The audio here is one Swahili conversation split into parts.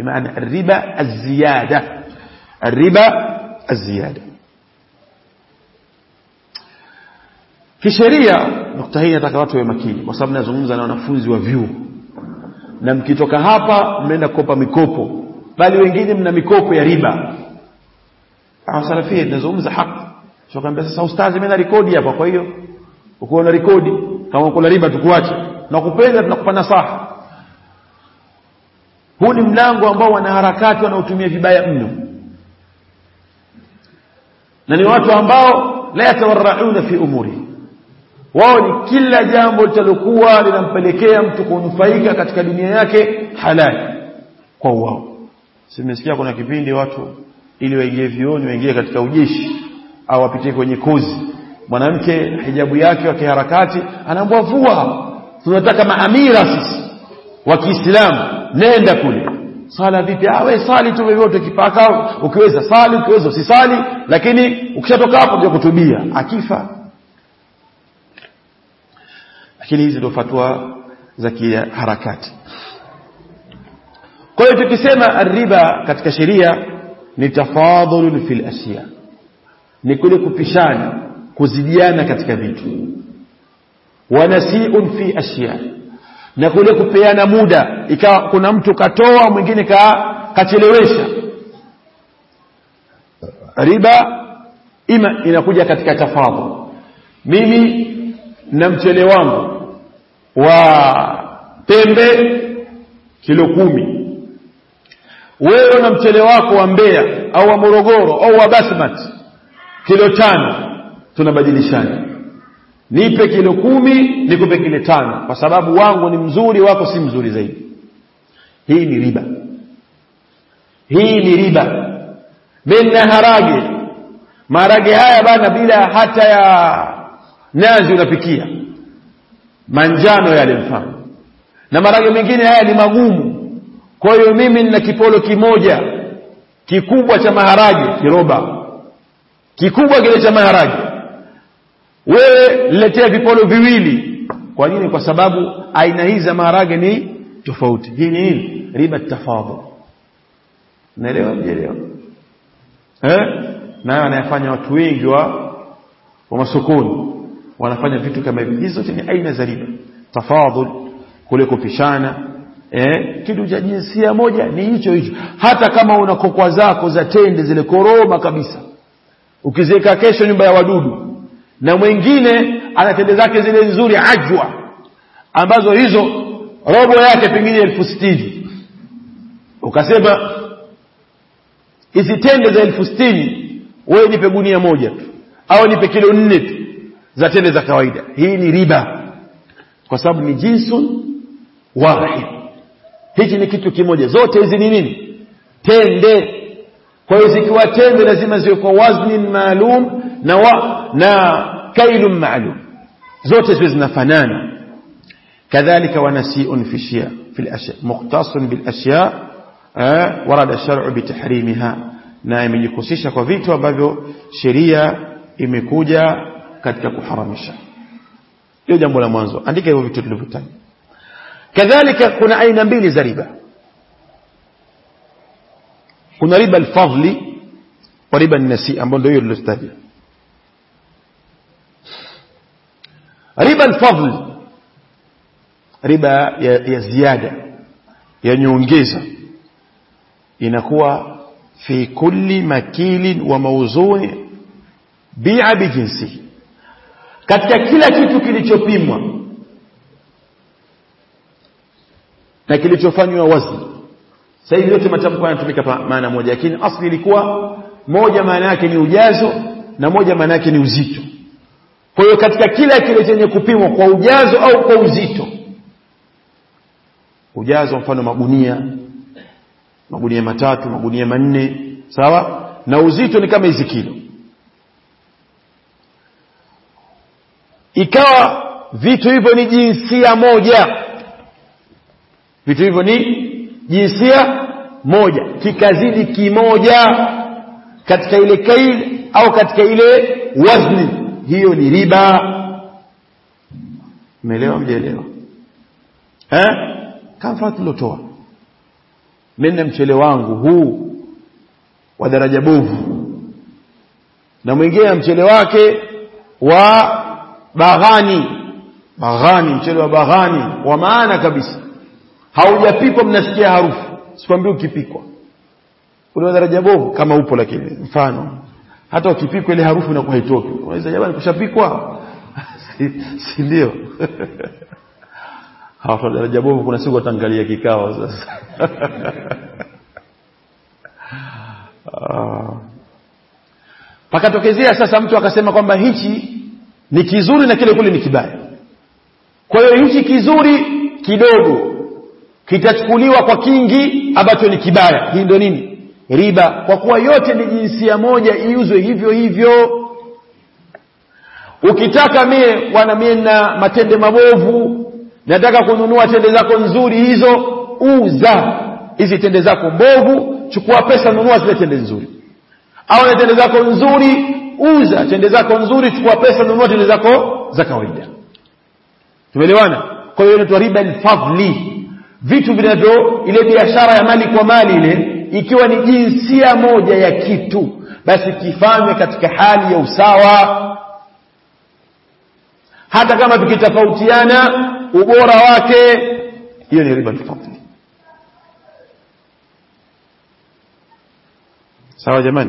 بمعنى الربا الزيادة. الربا الزيادة. Kisheria nukta hii nataka watu wawe makini kwa sababu nazungumza na wanafunzi wa vyuo. Na mkitoka hapa mnaenda kukopa mikopo, bali wengine mna mikopo ya riba. Salafia tunazungumza haki. Sio kwamba sasa ustazi mimi na rekodi hapa, kwa hiyo ukiona rekodi kama kuna riba tukuache. Na kupenda tunakupa nasaha. Huu ni mlango ambao wanaharakati wanaotumia vibaya mno. Na ni watu ambao la yatawarrauna fi umuri. Wao ni kila jambo litalokuwa linampelekea mtu kunufaika katika dunia yake halali kwa wao. Simesikia kuna kipindi watu ili waingie vioni, waingie katika ujeshi au wapitie kwenye kozi, mwanamke hijabu yake wa kiharakati anaambiwa vua, tunataka maamira sisi wa Kiislamu, nenda kule. Sala vipi? Wewe sali tu vyovyote kipaka, ukiweza sali, ukiweza usisali, lakini ukishatoka hapo ndio kutubia. Akifa. Lakini hizi ndio fatwa za kiharakati. Kwa hiyo tukisema riba katika sheria ni tafadhulun fil ashiya, ni kule kupishana, kuzidiana katika vitu. Wa nasi'un fi ashiya, na kule kupeana muda, ikawa kuna mtu katoa mwingine kachelewesha. Riba ima inakuja katika tafadhul. Mimi na mchele wangu wa pembe kilo 10, wewe na mchele wako wa Mbeya au wa Morogoro au wa Basmati kilo 5, tunabadilishana. Nipe kilo 10, nikupe kilo 5, kwa sababu wangu ni mzuri, wako si mzuri zaidi. Hii ni riba. Hii ni riba. Bena maharage haya bana, bila hata ya nazi unapikia manjano yale mfano, na maharage mengine haya ni magumu. Kwa hiyo mimi nina kipolo kimoja kikubwa cha maharage, kiroba kikubwa kile cha maharage, wewe niletea vipolo viwili. Kwa nini? Kwa sababu aina hizi za maharage ni tofauti. Hii ni nini? Riba tafadhul. Naelewa mjelewa? Na wanayafanya watu wengi wa masokoni, wanafanya vitu kama hivi. Hizo ni aina za riba. Tafadhul, kule kupishana. Kitu cha jinsia moja ni hicho hicho. Hata kama una kokwa zako za tende zile koroma kabisa, ukiziweka kesho nyumba ya wadudu, na mwingine ana tende zake zile nzuri ajwa, ambazo hizo robo yake pengine 60,000, ukasema hizi tende za 60,000 wewe nipe gunia moja tu, au nipe kilo 4 tu za tende za kawaida. Hii ni riba, kwa sababu ni jinsun wahid. Hichi ni kitu kimoja. Zote hizi ni nini? Tende. Kwa hiyo zikiwa tende lazima ziwe kwa waznin maalum na kailun maalum, zote ziwe zinafanana. Kadhalika wanasi'un fi shia fil ashya mukhtasun bil ashya warada shar'u bi tahrimiha, na imejihusisha kwa vitu ambavyo sheria imekuja katika kuharamisha. Hiyo jambo la mwanzo, andika hivyo vitu tulivyotaja. Kadhalika kuna aina mbili za riba. Kuna riba al-fadli wa riba an-nasi, ambayo ndio hiyo tuliyotaja. Riba al-fadli, riba ya ziada, ya nyongeza, inakuwa fi kulli makilin wa mawzuni bi'a bi jinsi, katika kila kitu kilichopimwa na kilichofanywa wazi. Sasa hivi yote matamko yanatumika maana moja, lakini asili ilikuwa moja, maana yake ni ujazo na moja maana yake ni uzito. Kwa hiyo katika kila kile chenye kupimwa kwa ujazo au kwa uzito, ujazo mfano magunia 3, magunia 4, sawa, na uzito ni kama hizi kilo. Ikawa vitu hivyo ni jinsia moja, vitu hivyo ni jinsia moja, kikazidi kimoja katika ile kail au katika ile wazni, hiyo ni riba. Umeelewa mjelewa? Kama tulotoa mimi mchele wangu huu wa daraja bovu na mwingine mchele wake wa baghani, mchele wa baghani wa maana kabisa, haujapikwa mnasikia harufu, sikwambii ukipikwa ule wa daraja bovu kama upo, lakini mfano hata ukipikwa ile harufu inakuwa haitoki. Unaweza jamani kushapikwa si ndio? Hapo daraja bovu kuna siku ataangalia kikao sasa. Pakatokezea sasa mtu akasema kwamba hichi ni kizuri na kile kule ni kibaya. Kwa hiyo hichi kizuri kidogo kitachukuliwa kwa kingi ambacho ni kibaya. Hii ndio nini? Riba. Kwa kuwa yote ni jinsia moja, iuzwe hivyo hivyo. Ukitaka mie na matende mabovu, nataka kununua tende zako nzuri hizo, uza hizi tende zako mbovu, chukua pesa nunua zile tende nzuri. Au na tende zako nzuri, uza tende zako nzuri, chukua pesa nunua tende zako za kawaida. Tumeelewana? Kwa hiyo inaitwa riba al-fadli. Vitu vinavyo, ile biashara ya mali kwa mali ile, ikiwa ni jinsia moja ya kitu, basi kifanywe katika hali ya usawa. Hata kama vikitofautiana ubora wake, hiyo ni riba al-fadli. Sawa jamani?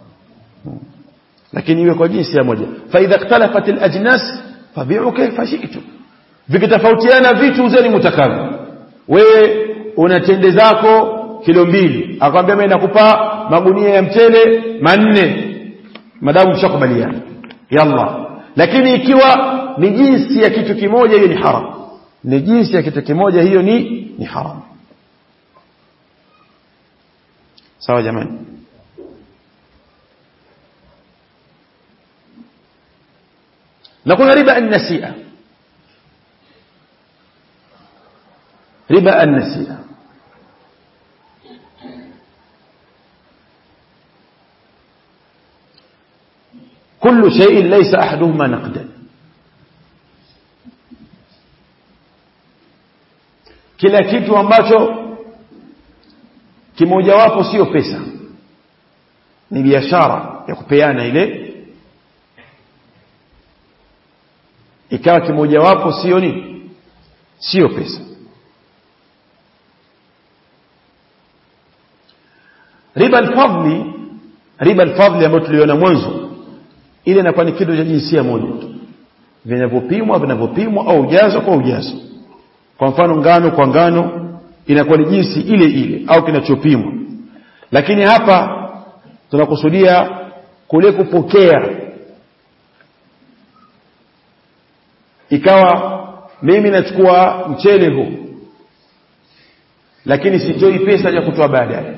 Lakini iwe kwa jinsia moja. Fa idha ikhtalafat al-ajnas fabi'u kayfa shi'tum. Vikitofautiana vitu uzeni mtakavyo. Wewe una tende zako kilo 2, akwambia mimi nakupa magunia ya mchele 4, madamu mshakubaliana, yalla. Lakini ikiwa ni jinsi ya kitu kimoja, hiyo ni haram. Ni jinsi ya kitu kimoja, hiyo ni haram. Sawa jamani? na kuna riba an-nasi'a. riba an-nasi'a كل شيء ليس أحدهما نقدا. kila kitu ambacho kimoja wapo sio pesa, ni biashara ya kupeana ile, ikawa kimoja wapo sio pesa. riba al-fadli ambayo tuliona mwanzo, ile inakuwa ni kitu cha jinsia moja tu, vinavyopimwa au ujazo kwa ujazo. Kwa mfano ngano kwa ngano inakuwa ni jinsi ile ile au kinachopimwa. Lakini hapa tunakusudia kule kupokea, ikawa mimi nachukua mchele huu lakini sitoi pesa ya kutoa baadaye,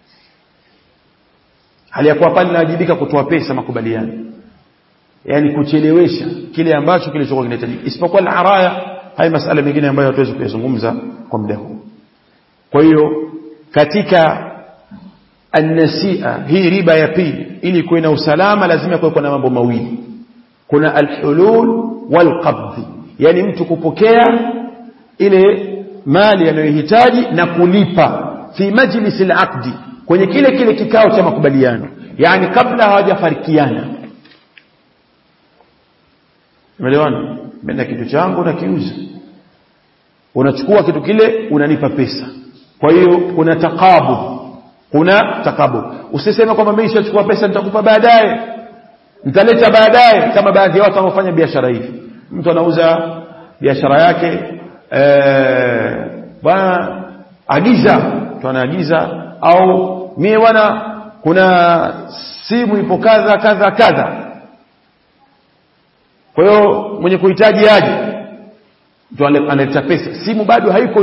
hali ya kuwa pale nawajibika kutoa pesa makubaliano, yani kuchelewesha kile ambacho kilichokuwa kinahitajika, isipokuwa al-araya. Haya masala mengine ambayo hatuwezi kuyazungumza kwa muda huu. Kwa hiyo katika an-nasi'a, hii riba ya pili, ili kuwe na usalama lazima kuwe na mambo mawili. Kuna al-hulul wal-qabd, yani mtu kupokea ile mali anayohitaji na kulipa fi majlis al-aqd, kwenye kile kikao cha makubaliano, yani kabla hawajafarikiana. Umeelewana? Mimi kitu changu na kiuza, unachukua kitu kile unanipa pesa. Kwa hiyo kuna takabud. Usiseme kwamba mimi nishachukua pesa nitakupa baadaye, nitaleta baadaye, kama baadhi ya watu wanaofanya biashara hivi. Mtu anauza biashara yake, bwana agiza, mtu anaagiza, au mie bwana kuna simu ipo kadha. Kwa hiyo mwenye kuhitaji aje, mtu analeta pesa, simu bado haiko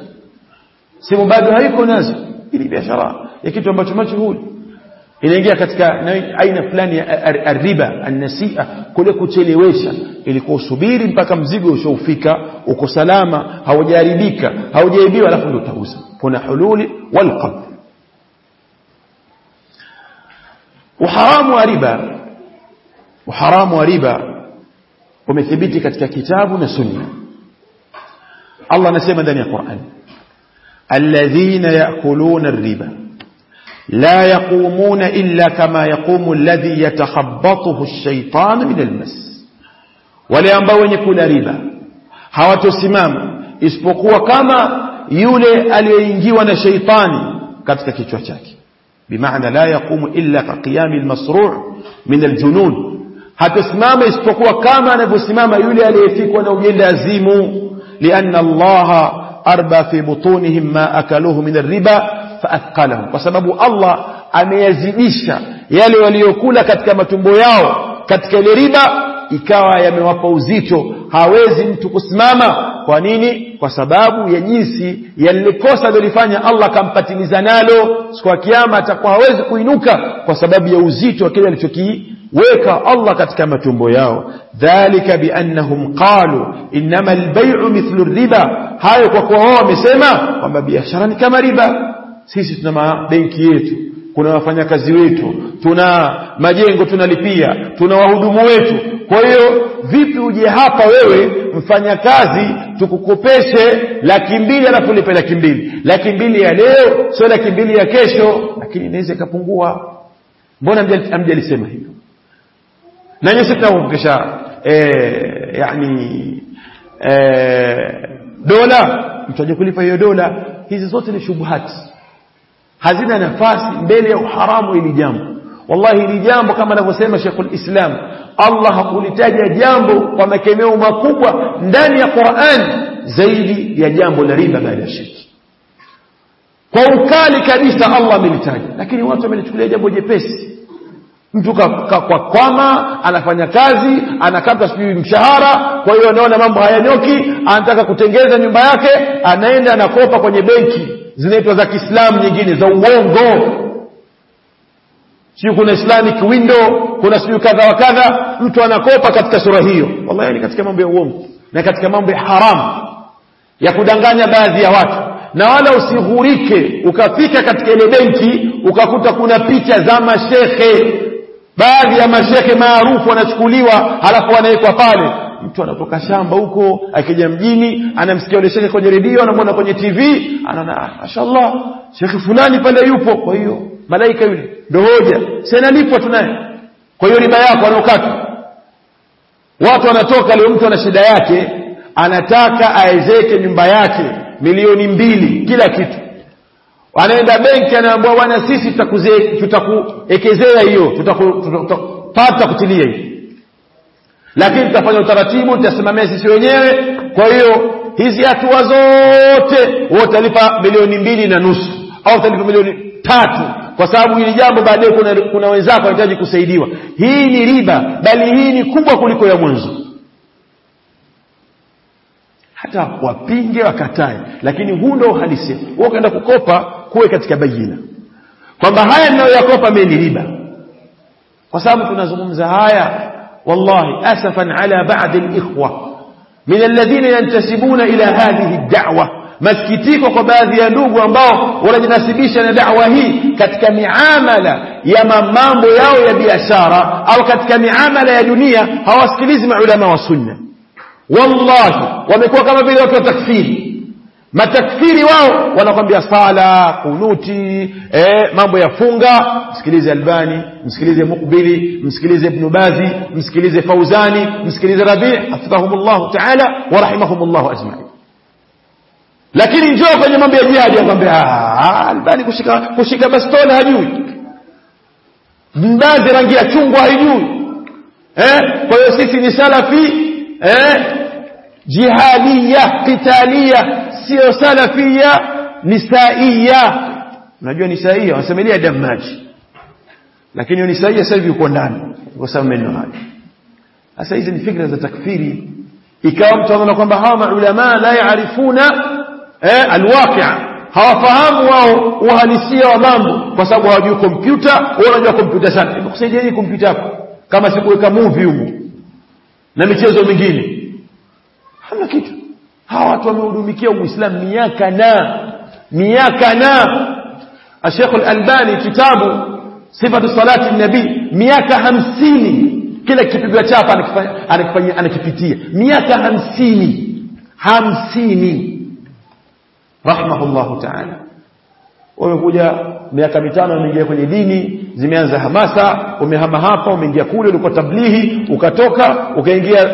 nazo. Ili biashara ya kitu ambacho majhuli inaingia katika aina fulani ya riba an-nasi'a, kule kuchelewesha, ili kusubiri mpaka mzigo ushofika, uko salama, haujaharibika, haujaibiwa, alafu ndio utauza. Kuna hululi wal qabd. Uharamu wa riba umethibiti katika kitabu na sunna. Allah anasema ndani ya Qur'an, الذين يأكلون الربا لا يقومون إلا كما يقوم الذي يتخبطه الشيطان من المس. wale ambao wenye kula riba hawatosimama isipokuwa kama yule aliyeingiwa na sheitani katika kichwa chake. bimaana la yaqumu illa ka qiyamil masru' min aljunun, hatasimama isipokuwa kama anavyosimama yule aliyefikwa na ujenda azimu. lianna Allah arba fi butunihim ma akaluhu min arriba faathqalahum, kwa sababu Allah ameyazidisha yale waliyokula katika matumbo yao katika ile riba, ikawa yamewapa uzito, hawezi mtu kusimama. Kwa nini? Kwa sababu ya jinsi yalikosa alilofanya Allah kampatiliza nalo. Siku ya kiyama atakuwa hawezi kuinuka kwa sababu ya uzito wa kile alichokiweka Allah katika matumbo yao. dhalika biannahum qalu innama albay'u mithlu riba, hayo kwa kuwa wao wamesema kwamba biashara ni kama riba. Sisi tuna mabenki yetu, kuna wafanyakazi wetu, tuna majengo tunalipia, tuna wahudumu wetu. Kwa hiyo vipi uje hapa wewe mfanyakazi tukukopeshe 200,000 alafu ulipe 200,000? 200,000 ya leo sio 200,000 ya kesho, lakini inaweza ikapungua. Mbona mjalisema hivyo? Na nyinyi tunakukopesha dola, mtaje kulipa hiyo dola. Hizi zote ni shubuhati, hazina nafasi mbele ya uharamu ili jambo. Wallahi hili jambo kama anavyosema Sheikhul Islam, Allah hakulitaja jambo kwa makemeo makubwa ndani ya Qur'an zaidi ya jambo la riba baada ya shirki. Kwa ukali kabisa Allah amelitaja, lakini watu wamelichukulia jambo jepesi. Mtu kwa kwama anafanya kazi, anakata sijui mshahara, kwa hiyo anaona mambo hayanyoki, anataka kutengeza nyumba yake, anaenda anakopa kwenye benki zinaitwa za Kiislamu nyingine za uongo. Sio kuna Islamic window, kuna sio kadha wa kadha, mtu anakopa katika sura hiyo. Wallahi ni katika mambo ya uongo na katika mambo ya haramu ya kudanganya baadhi ya watu. Na wala usighurike ukafika katika ile benki ukakuta kuna picha za mashehe, baadhi ya mashehe maarufu wanachukuliwa halafu wanawekwa pale. Mtu anatoka shamba huko akija mjini, anamsikia yule shekhe kwenye redio, anamwona kwenye TV, anaona mashaallah shekhe fulani pale yupo. Kwa hiyo malaika yule ndio hoja, sasa nalipwa tunaye. Kwa hiyo riba yako anokata. Watu wanatoka leo, mtu ana shida yake, anataka aezeke nyumba yake 2,000,000 kila kitu. Anaenda benki, anaambiwa bwana sisi tutakuekezea hiyo, tutapata kutilia hiyo, lakini tutafanya utaratibu, tutasimamia sisi wenyewe. Kwa hiyo hizi hatua zote wote alipa 2,250,000 au utalipa 3,000,000, kwa sababu hili jambo baadaye kuna wenzako wanahitaji kusaidiwa. Hii ni riba, bali hii ni kubwa kuliko ya mwanzo. Hata wapinge wakatae, lakini huu ndio uhalisia. Wewe ukaenda kukopa kuwe katika bayina kwamba haya ninayoyakopa mimi ni riba. Kwa sababu tunazungumza haya wallahi asafan ala ba'd al-ikhwa min alladhina yantasibuna ila hadhihi ad-da'wa, masikitiko kwa baadhi ya ndugu ambao wanajinasibisha na da'wa hii katika miamala ya mambo yao ya biashara au katika miamala ya dunia, hawasikilizi maulama wa sunna. Wallahi wamekuwa kama vile watu wa takfiri. Matakfiri wao wanakwambia sala, kunuti, mambo ya funga. Msikilize Albani, msikilize Muqbili, msikilize Ibn Bazi, msikilize Fauzani, msikilize Rabi' hafidhahumullah ta'ala wa rahimahumullah ajma'in. Lakini njoo kwenye mambo ya jihad akwambia Albani kushika bastola hajui, Ibn Bazi rangi ya chungwa hajui. Kwa hiyo sisi ni salafi jihadiyya qitaliya, sio salafia nisaiya. Unajua nisaiya wasemelia damaji, lakini hiyo nisaiya sasa hivi uko ndani kwa sababu maneno haya. Sasa hizi ni fikra za takfiri. Ikawa mtu anaona kwamba hawa maulama la yaarifuna alwaqi', hawafahamu wao uhalisia wa mambo kwa sababu hawajui kompyuta. Wao wanajua kompyuta sana. Ikusaidieje kompyuta yako kama sikuweka movie huko na michezo mingine? Hamna kitu. Hawa watu wamehudumikia Uislamu miaka na Sheikh Al-Albani kitabu sifatu salati nabii miaka 50, kila kipigwa chapa anakipitia miaka 50. rahimahullahu ta'ala. Umekuja miaka 5 umeingia kwenye dini, zimeanza hamasa, umehama hapa, umeingia kule, ulikuwa tablighi, ukatoka, ukaingia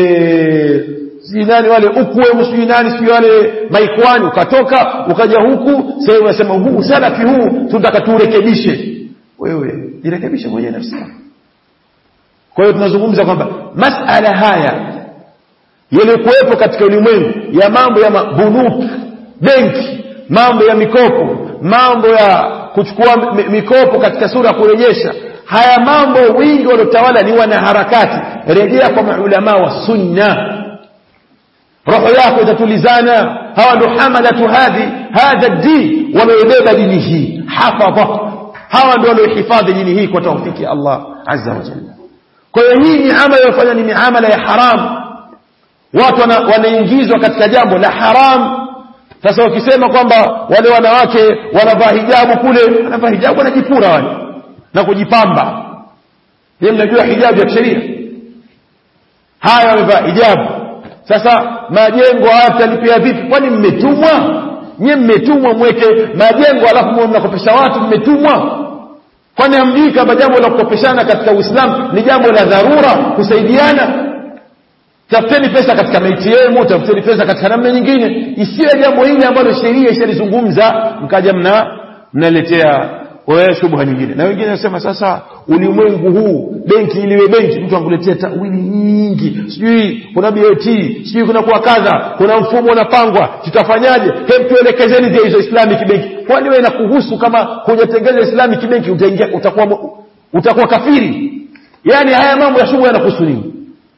nani wale ukwe msui nani sio wale maikwani, ukatoka ukaja huku, sasa unasema huu salafi huu tunataka turekebishe. Wewe jirekebishe mwenyewe nafsi yako. Kwa hiyo tunazungumza kwamba masala haya yalikuwepo katika ulimwengu ya mambo ya bunuk, benki, mambo ya mikopo, mambo ya kuchukua mikopo katika sura kurejesha. Haya mambo wingi waliotawala ni wanaharakati. Rejea kwa maulama wa sunna, roho yako itatulizana. Hawa ndio hamalatu hadha din, wamebeba dini hii hafadha. Hawa ndio waliohifadhi dini hii kwa tawfiki Allah azza wa jalla. Kwa hiyo hii ni amali yafanya ni amali ya haram. Watu wanaingizwa katika jambo la haram. Sasa ukisema kwamba wale wanawake wanavaa hijabu kule, wanavaa hijabu wanajipura wale na kujipamba. Yeye mnajua hijabu ya sheria. Haya wamevaa hijabu. Sasa majengo haya talipia vipi? Kwani mmetumwa? Nyie mmetumwa mweke majengo alafu mwe mnakopesha watu, mmetumwa? Kwani hamjui kama jambo la kukopeshana katika Uislamu ni jambo la dharura, kusaidiana? Tafuteni pesa katika ATM, tafuteni pesa katika namna nyingine. Isiwe jambo hili ambalo sheria ishalizungumza mkaja mnaletea wewe shubha nyingine. Na wengine wanasema sasa ulimwengu huu benki iliwe benki, mtu anguletea tawili nyingi. Sijui kuna BOT, sijui kuna kwa kadha, kuna mfumo unapangwa, tutafanyaje? Hebu tuelekezeni zile hizo Islamic benki. Kwani wewe inakuhusu kama hujatengeza Islamic benki utaingia utakuwa kafiri? Yaani haya mambo ya shubha yanakuhusu nini?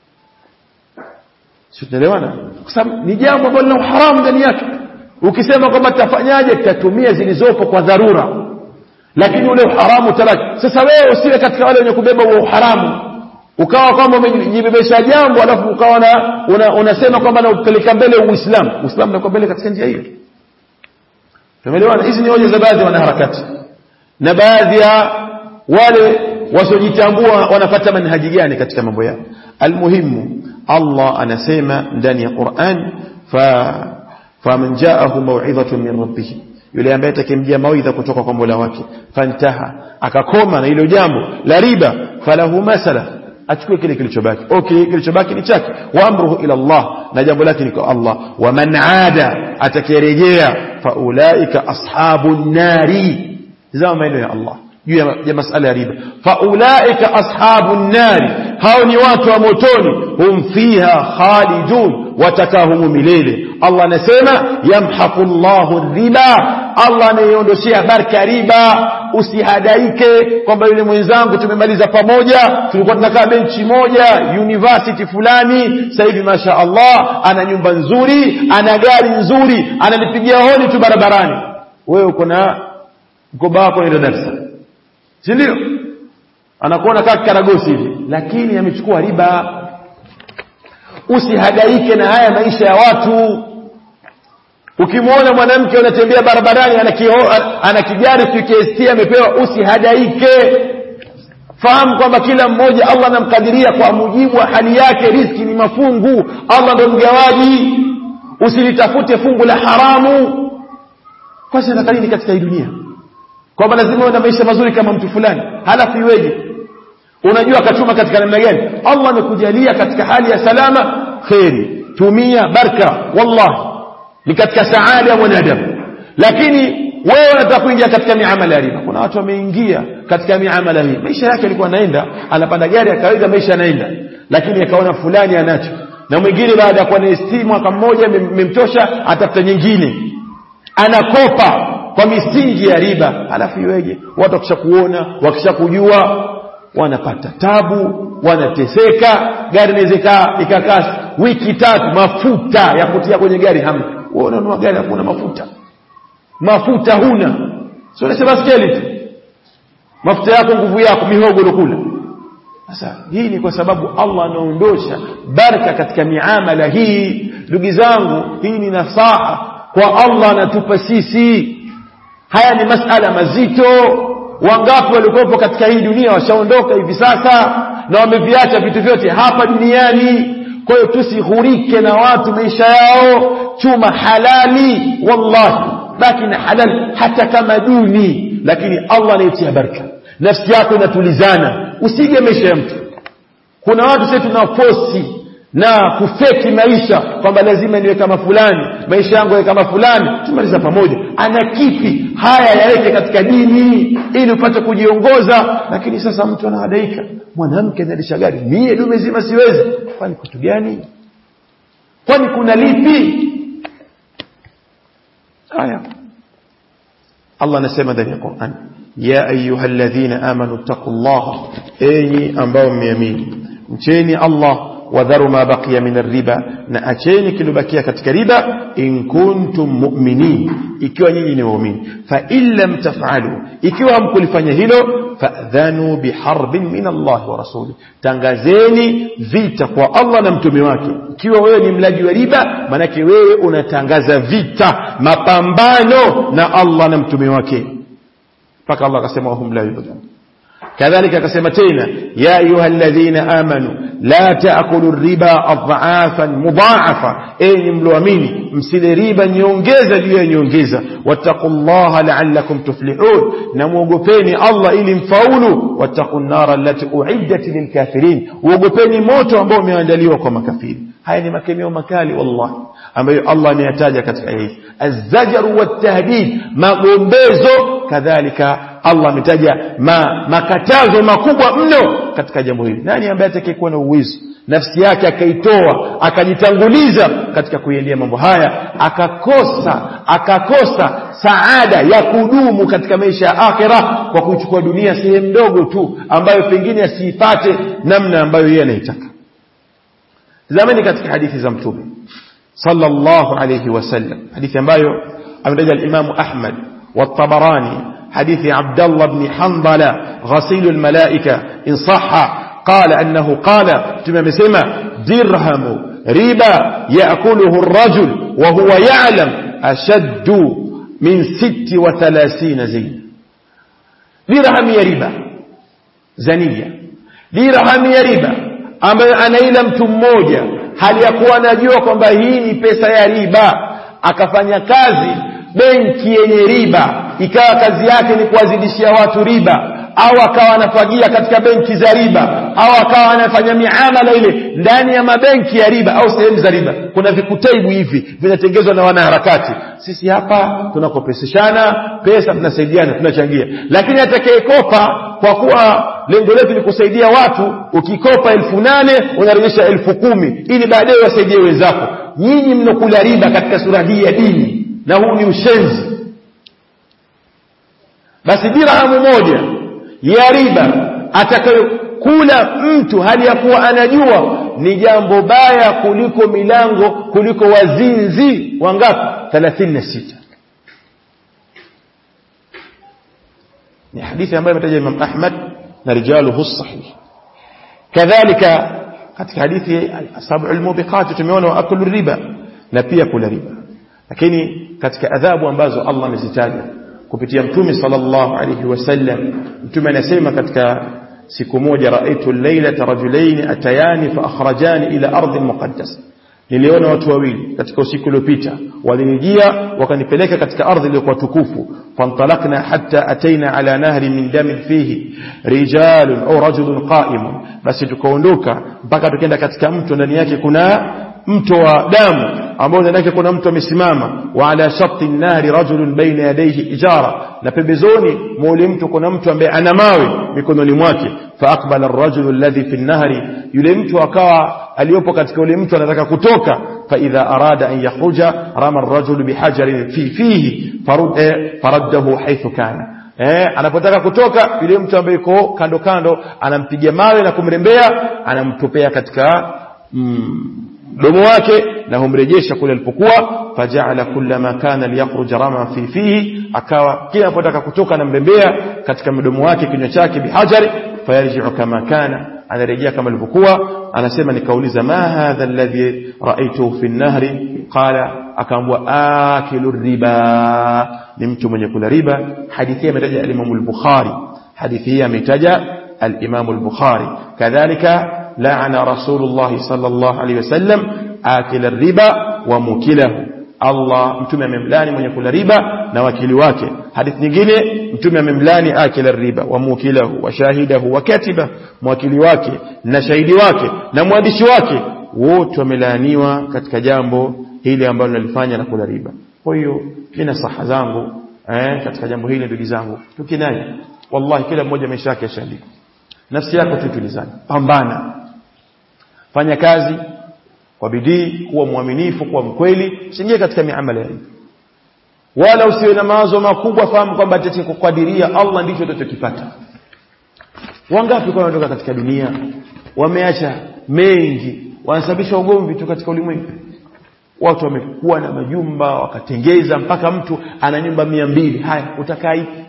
Tunaelewana? Kwa sababu ni jambo ambalo lina haramu ndani yake. Ukisema kwamba tutafanyaje, tutatumia zilizopo kwa dharura. Lakini ule haramu talaki. Sasa wewe usiwe katika wale wenye kubeba huo haramu. Ukawa kwamba umejibebesha jambo alafu ukawa unasema kwamba unapeleka mbele Uislamu. Uislamu unakuwa mbele katika njia hiyo. Tumeelewana? Hizi ni hoja za baadhi ya wanaharakati. Na baadhi ya wale wasiojitambua wanafuata manhaji gani katika mambo yao. Almuhimu Allah anasema ndani ya Qur'an faman ja'ahu maw'idhatun min rabbih, yule ambaye atakimjia mawaidha kutoka kwa Mola wake, fantaha, akakoma na hilo jambo la riba, falahu masala, achukue kile kilichobaki. Okay, kilichobaki ni chake. Wa amruhu ila Allah, na jambo lake ni kwa Allah. Wa man aada, atakirejea, fa ulaika ashabun nari, zama maneno ya Allah juu ya masala ya riba. Fa ulaika ashabun nari, hao ni watu wa motoni, hum fiha khalidun, watakahumu milele. Allah anasema yamhaqu Allahu riba, Allah anaiondoshia baraka riba. Usihadaike kwamba yule mwenzangu tumemaliza pamoja, tulikuwa tunakaa benchi moja university fulani, sasa hivi masha Allah ana nyumba nzuri, ana gari nzuri, ananipigia honi tu barabarani. Wewe uko na mkoba wako ni darasa, si ndio? Anakuona kama karagosi hivi, lakini amechukua riba. Usihadaike na haya maisha ya watu. Ukimwona mwanamke anatembea barabarani ana kijari TKST amepewa, usihadaike. Fahamu kwamba kila mmoja Allah anamkadiria kwa mujibu wa hali yake. Riziki ni mafungu, Allah ndio mgawaji. Usilitafute fungu la haramu. Kwa sababu nakalini katika hii dunia kwamba lazima uwe na maisha mazuri kama mtu fulani, halafu iweje? Unajua akachuma katika namna gani? Allah amekujalia katika hali ya salama, khairi, tumia baraka, wallahi ni katika saada ya mwanadamu. Lakini wewe unataka kuingia katika miamala ya riba. Kuna watu wameingia katika miamala hii, maisha yake alikuwa anaenda, anapanda gari ya kawaida, maisha yanaenda, lakini akaona fulani anacho, na mwingine baada ya kuwa na estimu mwaka mmoja imemtosha, atafuta nyingine, anakopa kwa misingi ya riba. Halafu iweje? Watu wakishakuona, wakishakujua, wanapata tabu, wanateseka. Gari inaweza ikakaa wiki 3, mafuta ya kutia kwenye gari hamna. Wewe unanunua gari hakuna mafuta huna, sio unasema skeli tu, mafuta yako, nguvu yako, mihogo ulokula. Sasa hii ni kwa sababu Allah anaondosha baraka katika miamala hii. Ndugu zangu, hii ni nasaha kwa Allah anatupa sisi. Haya ni masala mazito. Wangapi walikuwa katika hii dunia washaondoka hivi sasa na wameviacha vitu vyote hapa duniani. Kwa hiyo tusighurike na watu maisha yao, chuma halali wallahi, baki na halali hata kama duni, lakini Allah anayetia baraka, nafsi yako inatulizana, usige maisha ya mtu. Kuna watu sasa tunafosi na kufeki maisha kwamba lazima niwe kama fulani, maisha yangu yawe kama fulani, tumaliza pamoja. Ana kipi? Haya yaweke katika dini ili upate kujiongoza. Lakini sasa mtu anahadaika, mwanamke analisha gari, mie dume zima siwezi. Kwani kitu gani? Kwani kuna lipi? Haya Allah anasema ndani ya Qur'an, ya ayyuhalladhina amanu taqullaha, enyi ambao mmeamini mcheni Allah, wadharu ma baqiya min ar-riba, na acheni kilobakia katika riba, in kuntum mu'minin, ikiwa nyinyi ni waumini. Fa illam taf'alu, ikiwa hamkulifanya hilo, fa'dhanu biharbin min Allah wa rasuli, tangazeni vita kwa Allah na mtume wake. Ikiwa wewe ni mlaji wa riba, manake wewe unatangaza vita, mapambano na Allah na mtume wake. Paka Allah akasema wahum la yubadun. كذلك akasema tena, ya ayyuhalladhina amanu la ta'kulu riba adhafan mudha'afa, enyi mlioamini msile riba nyongeza juu ya nyongeza. wattaqullaha la'allakum tuflihun, na muogopeni Allah ili mfaulu. wattaqun nara allati u'iddat lilkafirin, uogopeni moto ambao umeandaliwa kwa makafiri. Haya ni makemeo makali wallahi ambayo Allah ameyataja katika hii az-zajr wat-tahdid, magombezo. Kadhalika Allah ametaja makatazo makubwa mno katika jambo hili. Nani ambaye atakayekuwa na uwezo nafsi yake akaitoa akajitanguliza katika kuiendea mambo haya, akakosa saada ya kudumu katika maisha ya akhira kwa kuchukua dunia sehemu ndogo tu ambayo pengine asipate namna ambayo yeye anaitaka. Zamani katika hadithi za Mtume sallallahu alayhi wasallam, hadithi ambayo ametaja al-Imam Ahmad wa Tabarani, حديث عبد الله بن حنظلة غسيل الملائكة إن صح، قال أنه قال تمامسما درهم ربا يأكله الرجل وهو يعلم أشد من 36 زين. درهم يربا زنية، درهم يربا أما أنا إلم تموجة هل يكون أجيوكم بهيني pesa ya riba, akafanya kazi benki yenye riba, ikawa kazi yake ni kuwazidishia watu riba, au akawa anafagia katika benki za riba, au akawa anafanya miamala ile ndani ya mabenki ya riba au sehemu za riba. Kuna vikutaibu hivi vinatengezwa na wanaharakati. Sisi hapa tunakopeseshana pesa, tunasaidiana, tunachangia. Lakini atakayekopa, kwa kuwa lengo letu ni kusaidia watu, ukikopa 8,000 unarejesha 10,000 ili baadaye wasaidie wenzako. Nyinyi mnokula riba katika sura hii ya dini, na huu ni ushenzi. Basi dirhamu moja ya riba atakayokula mtu hali ya kuwa anajua ni jambo baya kuliko wazinzi wangapi? 36. ni hadithi ambayo imetaja Imam Ahmad na rijaluhu sahih. Kadhalika katika hadithi sab'ul mubiqat tumeona akulu riba na pia kula riba. Lakini katika adhabu ambazo Allah amezitaja kupitia Mtume sallallahu alayhi wasallam, Mtume anasema katika siku moja, raaitu al-laylata rajulain atayani fa akhrajani ila ardhin muqaddas, niliona watu wawili katika usiku uliopita walinijia wakanipeleka katika ardhi iliyokuwa tukufu. fantalaqna hatta ataina ala nahri min damin fihi rijalun au rajulun qa'imun, basi tukaondoka mpaka tukaenda katika mto, ndani yake kuna mto wa damu ambao ndani yake kuna mtu amesimama. wa ala shatti an-nahri rajulun baina yadayhi ijara, na pembezoni mwa ule mtu kuna mtu ambaye ana mawe mikononi mwake. fa aqbala ar-rajulu alladhi fi an-nahri, yule mtu akawa aliyopo katika ule mtu anataka kutoka. fa idha arada an yakhruja rama ar-rajulu bihajarin fihi faraddahu haythu kana, anapotaka kutoka yule mtu ambaye yuko kando kando anampiga mawe na kumrembea, anamtupea katika domo wake na humrejesha kule alipokuwa. faja'ala kullama kana liyakhruj rama fihi, akawa kila anapotaka kutoka anamrembea katika mdomo wake, kinywa chake, bihajari fayarji'u kama kana, anarejea kama alivyokuwa. Anasema nikauliza, ma hadha alladhi ra'aytuhu fi an-nahri, qala, akaambwa akilu riba, ni mtu mwenye kula riba. Hadithi hii ametaja al-Imam al-Bukhari, hadithi hii ametaja al-Imam al-Bukhari. Kadhalika la'ana Rasulullah sallallahu alaihi wasallam akila riba wa mukilahu. Allah mtume amemlani mwenye kula riba na wakili wake. Hadithi nyingine mtume amemlani akila riba wa mukilahu wa shahidahu wa katiba, mwakili wake na shahidi wake na mwandishi wake, wote wamelaaniwa katika jambo hili ambalo nalifanya na kula riba. Kwa hiyo nina saha zangu katika jambo hili ndugu zangu, tukinai wallahi kila mmoja maisha yake yashaandikwa. Nafsi yako tutulizane, pambana, fanya kazi kwa bidii, kuwa mwaminifu, kuwa mkweli, usiingie katika miamala hii. Wala usiwe na mawazo makubwa, fahamu kwamba atakachokukadiria Allah ndicho utakachokipata. Wangapi kwa wanatoka katika dunia wameacha mengi, wanasababisha ugomvi tu katika ulimwengu. Watu wamekuwa na majumba wakatengeza mpaka mtu ana nyumba 200. Haya, utakaa ipi?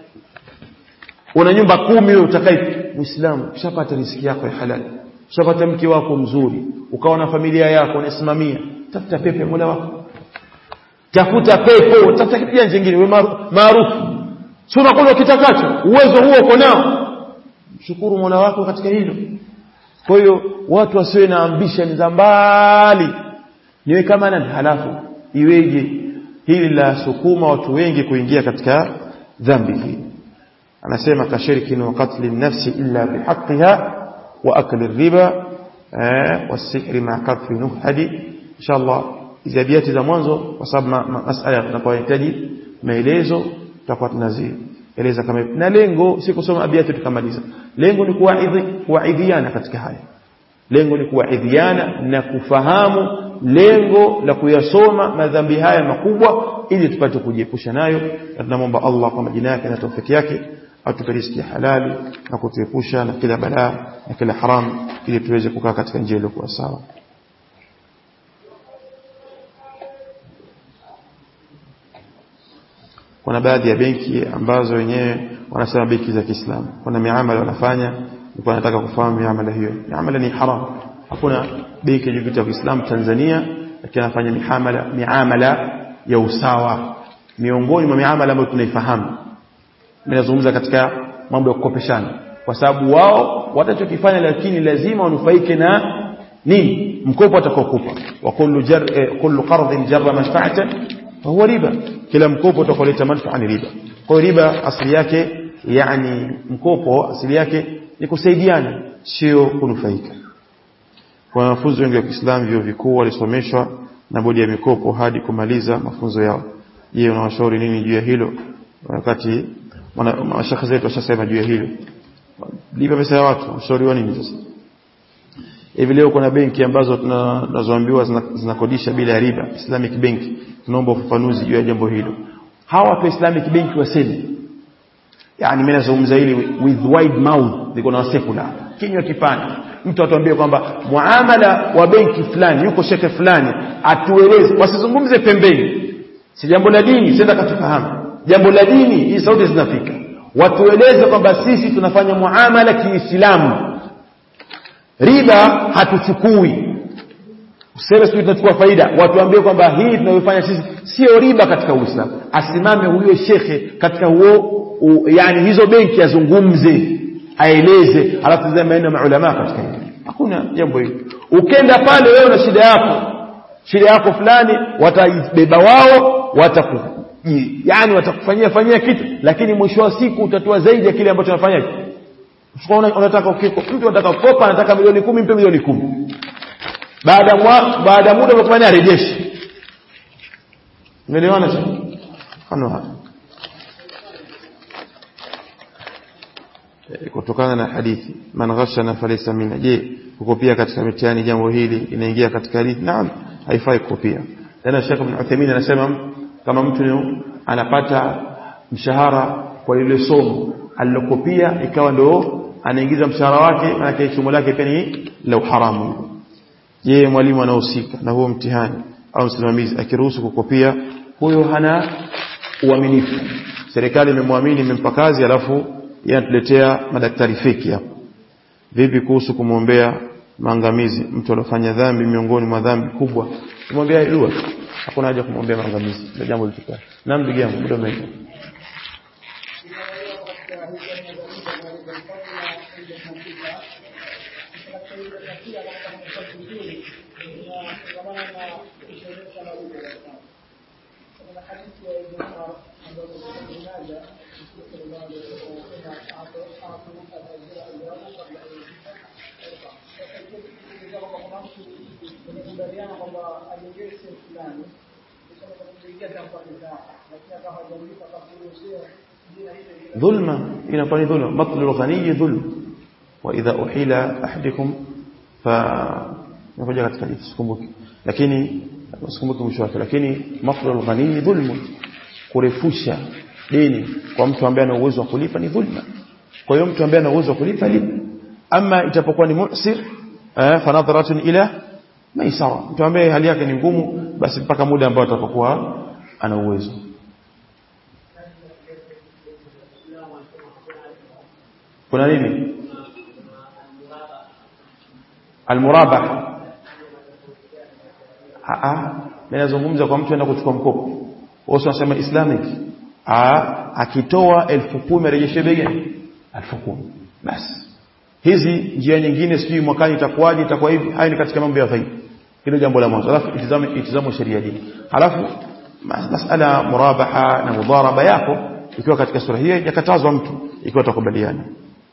Una nyumba 10 wewe utakaa ipi? Muislamu, ushapata riziki yako ya halali, ushapata mke wako mzuri, ukawa na familia yako unasimamia, tafuta pepo ya Mola wako. Tafuta pepo, tafuta kitu kingine, wewe maarufu. Sio unakula kitakacho, uwezo huo uko nao. Shukuru Mola wako katika hilo. Kwa hiyo watu wasiwe na ambition za mbali. Niwe kama nani halafu iweje hili la sukuma watu wengi kuingia katika dhambi hii. Anasema kashiriki wa qatl an-nafsi illa bihaqqiha wa akli ar-riba wa as-sihr ma qatl nuhadi. Inshallah izadiati za mwanzo kwa sababu masala tunapohitaji maelezo tutakuwa tunazieleza kama na lengo si kusoma abiyati tukamaliza. Lengo ni kuwaidhiana katika haya. Lengo ni kuwaidhiana na kufahamu lengo la kuyasoma madhambi haya makubwa ili tupate kujiepusha nayo. Na tunamwomba Allah kwa majina yake na tawfiki yake atupe riziki halali na kutuepusha na kila balaa na kila haram ili tuweze kukaa katika njia iliyo sawa. Kuna baadhi ya benki ambazo wenyewe wanasema benki za Kiislamu, kuna miamala wanafanya, nilikuwa nataka kufahamu miamala hiyo. Miamala ni haram. Hakuna benki ya Kiislamu Tanzania lakini anafanya miamala ya usawa. Miongoni mwa miamala ambayo tunaifahamu, ninazungumza katika mambo ya kukopeshana, kwa sababu wao watachokifanya lakini lazima wanufaike na nini? Mkopo atakaokupa. Wa kullu qardin jarra manfa'atan fa huwa riba. Kila mkopo utakoleta manufaa ni riba. Kwa hiyo riba asili yake, yani mkopo asili yake ni kusaidiana, sio kunufaika. Kwa wanafunzi wengi wa Kiislamu vyuo vikuu walisomeshwa na bodi ya mikopo hadi kumaliza mafunzo yao. Je, unawashauri nini juu ya hilo? Wakati mashaka zetu washasema juu ya hilo. Lipa pesa ya watu, ushauri wa nini sasa? Hivi leo kuna benki ambazo tunazoambiwa zinakodisha bila riba, Islamic Bank. Tunaomba ufafanuzi juu ya jambo hilo. Hawa watu Islamic Bank waseme, yani mimi nazungumza hili with wide mouth, niko na wasekula kinywa kipana. Mtu atuambie kwamba muamala wa benki fulani, yuko shekhe fulani, atueleze, wasizungumze pembeni. Si jambo la dini, senda katufahamu. Jambo la dini, hii sauti zinafika. Watueleze kwamba sisi tunafanya muamala Kiislamu. Riba hatuchukui. Useme sisi tunachukua faida. Watuambie kwamba hii tunayofanya sisi sio riba katika Uislamu. Asimame huyo shekhe katika huo yani hizo benki azungumze, aeleze, alafu tazama na maulama katika hilo. Hakuna jambo hilo. Ukenda pale wewe na shida yako fulani, wataibeba wao, yani watakufanyia kitu, lakini mwisho wa siku utatoa zaidi ya kile ambacho unafanya. Unataka mtu anataka kukopa, anataka milioni 10, mpe milioni 10. Baada muda ukifanya arejeshe. Umeelewana sasa? Hano kutokana na hadithi man ghashana falaysa minna. Je, kukopia katika mitihani jambo hili inaingia katika hadithi? Naam, haifai kukopia. Tena Sheikh Ibn Uthaymeen anasema kama mtu anapata mshahara kwa ile somo alilokopia ikawa ndio anaingiza mshahara wake, maana yake somo lake pia ni la haramu. Je, mwalimu anahusika na huo mtihani au msimamizi akiruhusu kukopia? Huyo hana uaminifu. Serikali imemwamini, imempa kazi, alafu yanatuletea madaktari feki hapo. Vipi kuhusu kumwombea maangamizi mtu alofanya dhambi miongoni mwa dhambi kubwa? Kumwombea dua, hakuna haja kumwombea maangamizi, ndio jambo litokea. Na ndugu yangu, muda umeisha. dhulma inafanya dhulma matlul ghani dhulm wa idha uhila ahadikum fa nakuja katika hadithi sikumbuki lakini sikumbuki mwisho wake lakini matlul ghani dhulm kurefusha deni kwa mtu ambaye ana uwezo wa kulipa ni dhulma kwa hiyo mtu ambaye ana uwezo wa kulipa lipa ama itapokuwa ni mu'sir fa nadharatun ila maisara mtu ambaye hali yake ni ngumu basi mpaka muda ambao atapokuwa ana uwezo kuna nini almurabaha ninazungumza kwa mtu anaenda kuchukua mkopo wao wanasema islamic akitoa 10,000 arejeshe bei gani 10,000 basi hizi njia nyingine sijui mwakani itakuwaje itakuwa hivi haya ni katika mambo ya ghaib hilo jambo la mwanzo alafu itizamo sheria dini halafu masala murabaha na mudharaba yako ikiwa katika sura hii yakatazwa mtu ikiwa utakubaliana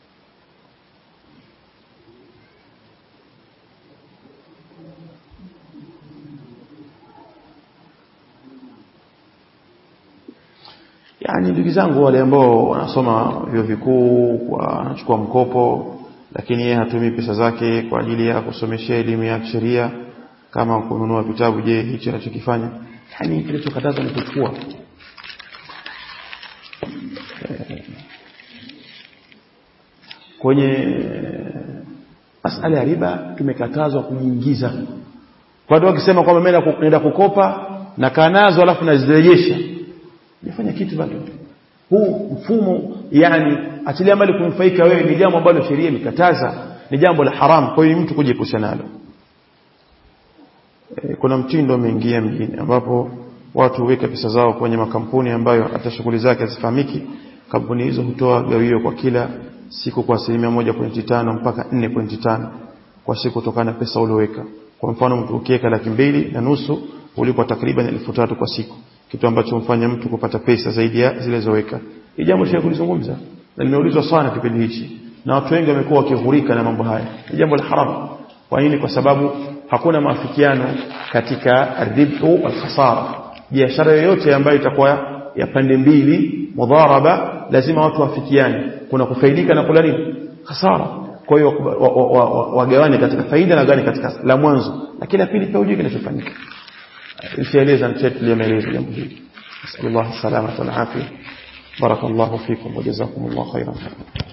yani ndugu zangu wale ambao wanasoma vyuo vikuu wanachukua mkopo lakini yeye hatumii pesa zake kwa ajili ya kusomesha elimu ya sheria kama kununua vitabu je hicho anachokifanya yani kilichokataza ni kuchukua kwenye masala ya riba tumekatazwa kujiingiza kwa hiyo wakisema kwamba mimi naenda kukopa na kanazo alafu nazirejesha nifanya kitu bado huu mfumo yani atilia mali kumfaika wewe ni jambo ambalo sheria imekataza ni jambo la haram kwa hiyo mtu kujiepusha nalo kuna mtindo umeingia mjini ambapo watu huweka pesa zao kwenye makampuni ambayo hata shughuli zake hazifahamiki kampuni hizo hutoa gawio kwa kila siku kwa 1.5 mpaka 4.5 kwa siku kutokana na pesa ulioweka kwa mfano mtu ukiweka 2.5 ulipo takriban 1,300 kwa siku kitu ambacho mfanya mtu kupata pesa zaidi ya zile zilizoweka hii jambo sheria kulizungumza na limeulizwa sana kipindi hichi na watu wengi wamekuwa wakihurika na mambo haya ni jambo la haram kwa nini kwa sababu hakuna maafikiano katika ribu wal khasara biashara yoyote ambayo itakuwa ya pande mbili mudharaba lazima watu wafikiane kuna kufaidika na kula nini khasara kwa hiyo wagawane katika faida na gani katika la mwanzo lakini pili pia ujue kinachofanyika inshaeleza mchetu limeeleza jambo hili sallallahu alaihi wasallam wa afia barakallahu fikum wa jazakumullahu khairan